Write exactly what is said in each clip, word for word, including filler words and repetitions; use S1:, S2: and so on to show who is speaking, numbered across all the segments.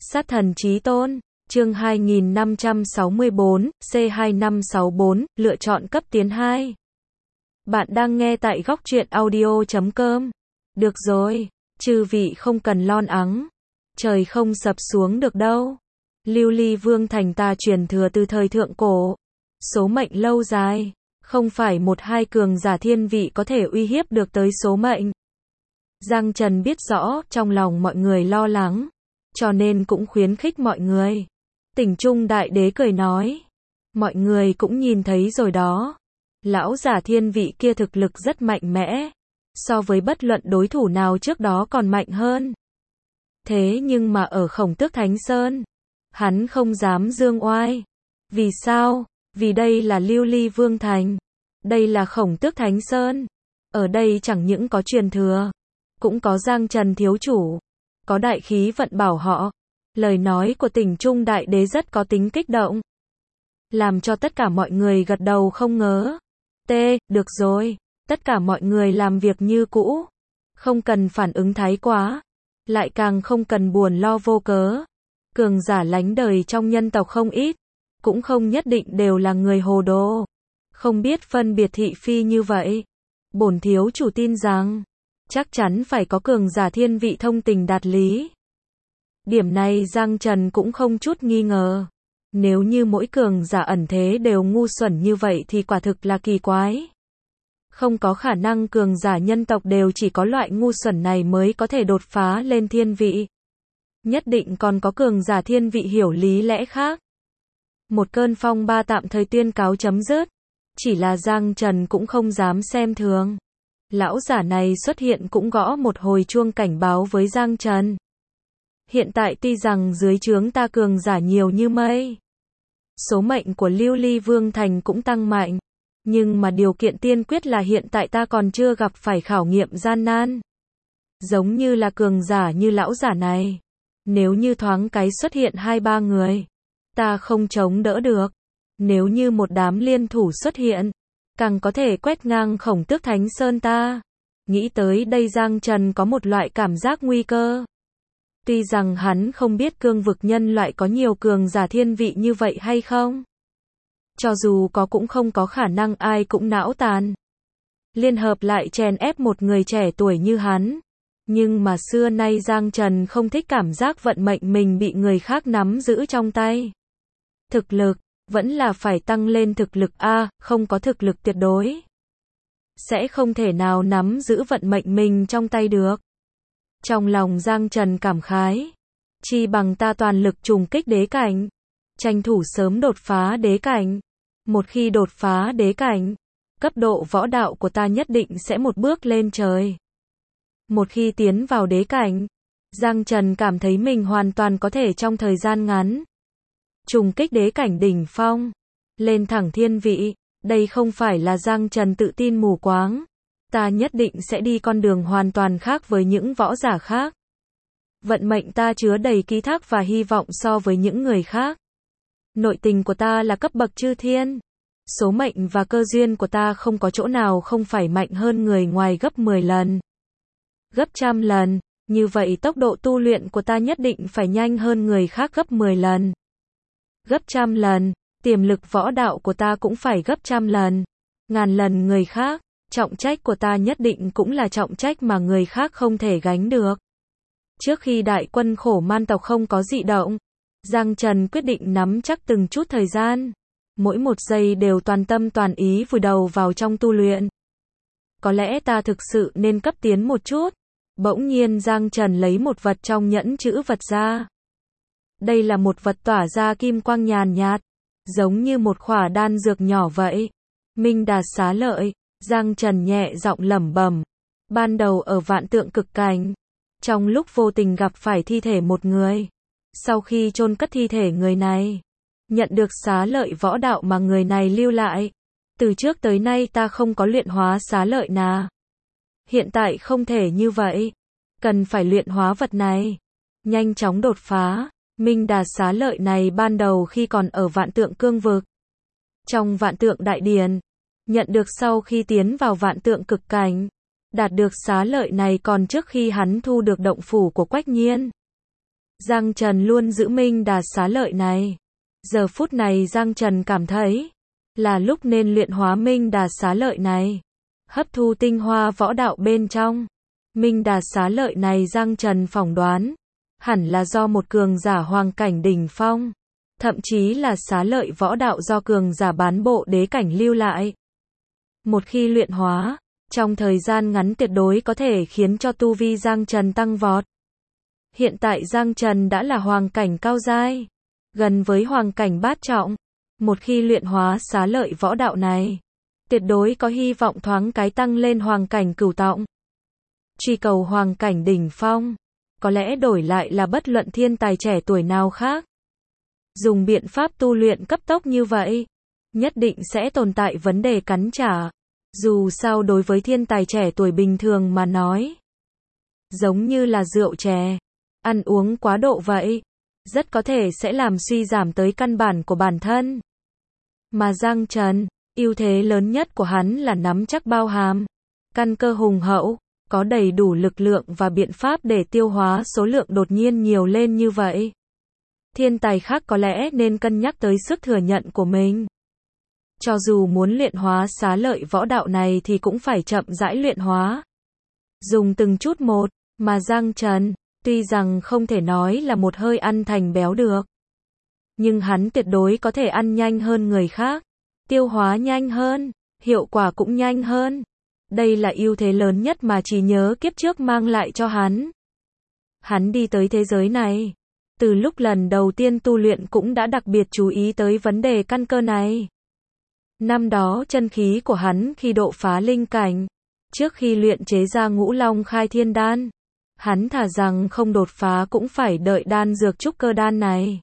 S1: Sát thần chí tôn, chương hai nghìn năm trăm sáu mươi bốn, C hai năm sáu bốn, lựa chọn cấp tiến hai. Bạn đang nghe tại góc truyện audio chấm com. Được rồi, chư vị không cần lo lắng. Trời không sập xuống được đâu. Lưu Ly Vương thành ta truyền thừa từ thời thượng cổ. Số mệnh lâu dài, không phải một hai cường giả thiên vị có thể uy hiếp được tới số mệnh. Giang Trần biết rõ, trong lòng mọi người lo lắng, cho nên cũng khuyến khích mọi người. Tỉnh Trung Đại Đế cười nói, mọi người cũng nhìn thấy rồi đó. Lão giả thiên vị kia thực lực rất mạnh mẽ, so với bất luận đối thủ nào trước đó còn mạnh hơn. Thế nhưng mà ở Khổng Tước Thánh Sơn, hắn không dám dương oai. Vì sao? Vì đây là Lưu Ly Vương thành. Đây là Khổng Tước Thánh Sơn. Ở đây chẳng những có truyền thừa, cũng có Giang Trần thiếu chủ, có đại khí vận bảo họ. Lời nói của Tỉnh Trung Đại Đế rất có tính kích động, làm cho tất cả mọi người gật đầu không ngớ. T, được rồi, tất cả mọi người làm việc như cũ, không cần phản ứng thái quá, lại càng không cần buồn lo vô cớ. Cường giả lánh đời trong nhân tộc không ít, cũng không nhất định đều là người hồ đồ, không biết phân biệt thị phi như vậy. Bổn thiếu chủ tin rằng, chắc chắn phải có cường giả thiên vị thông tình đạt lý. Điểm này Giang Trần cũng không chút nghi ngờ. Nếu như mỗi cường giả ẩn thế đều ngu xuẩn như vậy thì quả thực là kỳ quái. Không có khả năng cường giả nhân tộc đều chỉ có loại ngu xuẩn này mới có thể đột phá lên thiên vị. Nhất định còn có cường giả thiên vị hiểu lý lẽ khác. Một cơn phong ba tạm thời tuyên cáo chấm dứt. Chỉ là Giang Trần cũng không dám xem thường. Lão giả này xuất hiện cũng gõ một hồi chuông cảnh báo với Giang Trần. Hiện tại tuy rằng dưới trướng ta cường giả nhiều như mây, số mệnh của Lưu Ly Vương thành cũng tăng mạnh, nhưng mà điều kiện tiên quyết là hiện tại ta còn chưa gặp phải khảo nghiệm gian nan. Giống như là cường giả như lão giả này, nếu như thoáng cái xuất hiện hai ba người, ta không chống đỡ được. Nếu như một đám liên thủ xuất hiện, càng có thể quét ngang Khổng Tước Thánh Sơn ta. Nghĩ tới đây Giang Trần có một loại cảm giác nguy cơ. Tuy rằng hắn không biết cương vực nhân loại có nhiều cường giả thiên vị như vậy hay không. Cho dù có cũng không có khả năng ai cũng não tàn liên hợp lại chèn ép một người trẻ tuổi như hắn. Nhưng mà xưa nay Giang Trần không thích cảm giác vận mệnh mình bị người khác nắm giữ trong tay. Thực lực, vẫn là phải tăng lên thực lực A, không có thực lực tuyệt đối, sẽ không thể nào nắm giữ vận mệnh mình trong tay được. Trong lòng Giang Trần cảm khái, chi bằng ta toàn lực trùng kích đế cảnh, tranh thủ sớm đột phá đế cảnh. Một khi đột phá đế cảnh, cấp độ võ đạo của ta nhất định sẽ một bước lên trời. Một khi tiến vào đế cảnh, Giang Trần cảm thấy mình hoàn toàn có thể trong thời gian ngắn trùng kích đế cảnh đỉnh phong, lên thẳng thiên vị. Đây không phải là Giang Trần tự tin mù quáng. Ta nhất định sẽ đi con đường hoàn toàn khác với những võ giả khác. Vận mệnh ta chứa đầy ký thác và hy vọng so với những người khác. Nội tình của ta là cấp bậc chư thiên. Số mệnh và cơ duyên của ta không có chỗ nào không phải mạnh hơn người ngoài gấp mười lần, gấp trăm lần. Như vậy tốc độ tu luyện của ta nhất định phải nhanh hơn người khác gấp mười lần, gấp trăm lần. Tiềm lực võ đạo của ta cũng phải gấp trăm lần, ngàn lần người khác. Trọng trách của ta nhất định cũng là trọng trách mà người khác không thể gánh được. Trước khi đại quân Khổ Man tộc không có dị động, Giang Trần quyết định nắm chắc từng chút thời gian, mỗi một giây đều toàn tâm toàn ý vùi đầu vào trong tu luyện. Có lẽ ta thực sự nên cấp tiến một chút. Bỗng nhiên Giang Trần lấy một vật trong nhẫn chữ vật ra. Đây là một vật tỏa ra kim quang nhàn nhạt, giống như một khỏa đan dược nhỏ vậy. Minh Đà Xá Lợi. Giang Trần nhẹ giọng lẩm bẩm. Ban đầu ở Vạn Tượng Cực Cảnh, trong lúc vô tình gặp phải thi thể một người. Sau khi chôn cất thi thể người này, nhận được xá lợi võ đạo mà người này lưu lại. Từ trước tới nay ta không có luyện hóa xá lợi nào. Hiện tại không thể như vậy. Cần phải luyện hóa vật này. Nhanh chóng đột phá. Minh Đà Xá Lợi này ban đầu khi còn ở Vạn Tượng Cương Vực, trong Vạn Tượng Đại Điển, nhận được sau khi tiến vào Vạn Tượng Cực Cảnh. Đạt được xá lợi này còn trước khi hắn thu được động phủ của Quách Nhiên. Giang Trần luôn giữ Minh Đà xá lợi này. Giờ phút này Giang Trần cảm thấy là lúc nên luyện hóa Minh Đà xá lợi này, hấp thu tinh hoa võ đạo bên trong. Minh Đà xá lợi này Giang Trần phỏng đoán hẳn là do một cường giả hoàng cảnh đỉnh phong, thậm chí là xá lợi võ đạo do cường giả bán bộ đế cảnh lưu lại. Một khi luyện hóa, trong thời gian ngắn tuyệt đối có thể khiến cho tu vi Giang Trần tăng vọt. Hiện tại Giang Trần đã là hoàng cảnh cao giai, gần với hoàng cảnh bát trọng. Một khi luyện hóa xá lợi võ đạo này, tuyệt đối có hy vọng thoáng cái tăng lên hoàng cảnh cửu trọng. Truy cầu hoàng cảnh đỉnh phong, có lẽ đổi lại là bất luận thiên tài trẻ tuổi nào khác. Dùng biện pháp tu luyện cấp tốc như vậy, nhất định sẽ tồn tại vấn đề cắn trả. Dù sao đối với thiên tài trẻ tuổi bình thường mà nói, giống như là rượu chè, ăn uống quá độ vậy, rất có thể sẽ làm suy giảm tới căn bản của bản thân. Mà Giang Trần, ưu thế lớn nhất của hắn là nắm chắc bao hàm, căn cơ hùng hậu, có đầy đủ lực lượng và biện pháp để tiêu hóa số lượng đột nhiên nhiều lên như vậy. Thiên tài khác có lẽ nên cân nhắc tới sức thừa nhận của mình. Cho dù muốn luyện hóa xá lợi võ đạo này thì cũng phải chậm rãi luyện hóa. Dùng từng chút một, mà Giang Trần, tuy rằng không thể nói là một hơi ăn thành béo được, nhưng hắn tuyệt đối có thể ăn nhanh hơn người khác, tiêu hóa nhanh hơn, hiệu quả cũng nhanh hơn. Đây là ưu thế lớn nhất mà trí nhớ kiếp trước mang lại cho hắn. Hắn đi tới thế giới này, từ lúc lần đầu tiên tu luyện cũng đã đặc biệt chú ý tới vấn đề căn cơ này. Năm đó chân khí của hắn khi độ phá linh cảnh, trước khi luyện chế ra Ngũ Long Khai Thiên Đan, hắn thà rằng không đột phá cũng phải đợi đan dược trúc cơ đan này.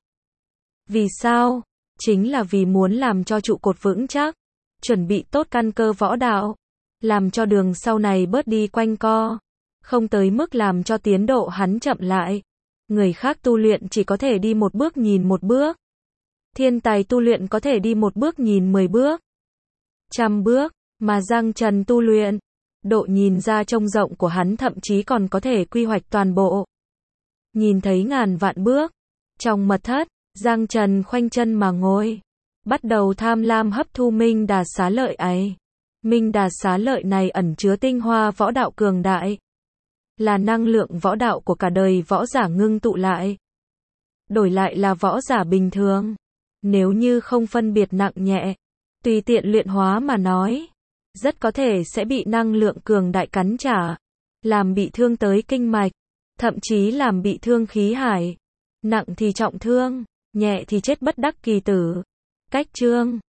S1: Vì sao? Chính là vì muốn làm cho trụ cột vững chắc, chuẩn bị tốt căn cơ võ đạo, làm cho đường sau này bớt đi quanh co, không tới mức làm cho tiến độ hắn chậm lại. Người khác tu luyện chỉ có thể đi một bước nhìn một bước. Thiên tài tu luyện có thể đi một bước nhìn mười bước, trăm bước, mà Giang Trần tu luyện, độ nhìn ra trông rộng của hắn thậm chí còn có thể quy hoạch toàn bộ. Nhìn thấy ngàn vạn bước. Trong mật thất, Giang Trần khoanh chân mà ngồi, bắt đầu tham lam hấp thu Minh Đà xá lợi ấy. Minh Đà xá lợi này ẩn chứa tinh hoa võ đạo cường đại, là năng lượng võ đạo của cả đời võ giả ngưng tụ lại. Đổi lại là võ giả bình thường, nếu như không phân biệt nặng nhẹ, tùy tiện luyện hóa mà nói, rất có thể sẽ bị năng lượng cường đại cắn trả, làm bị thương tới kinh mạch, thậm chí làm bị thương khí hải, nặng thì trọng thương, nhẹ thì chết bất đắc kỳ tử. Cách chương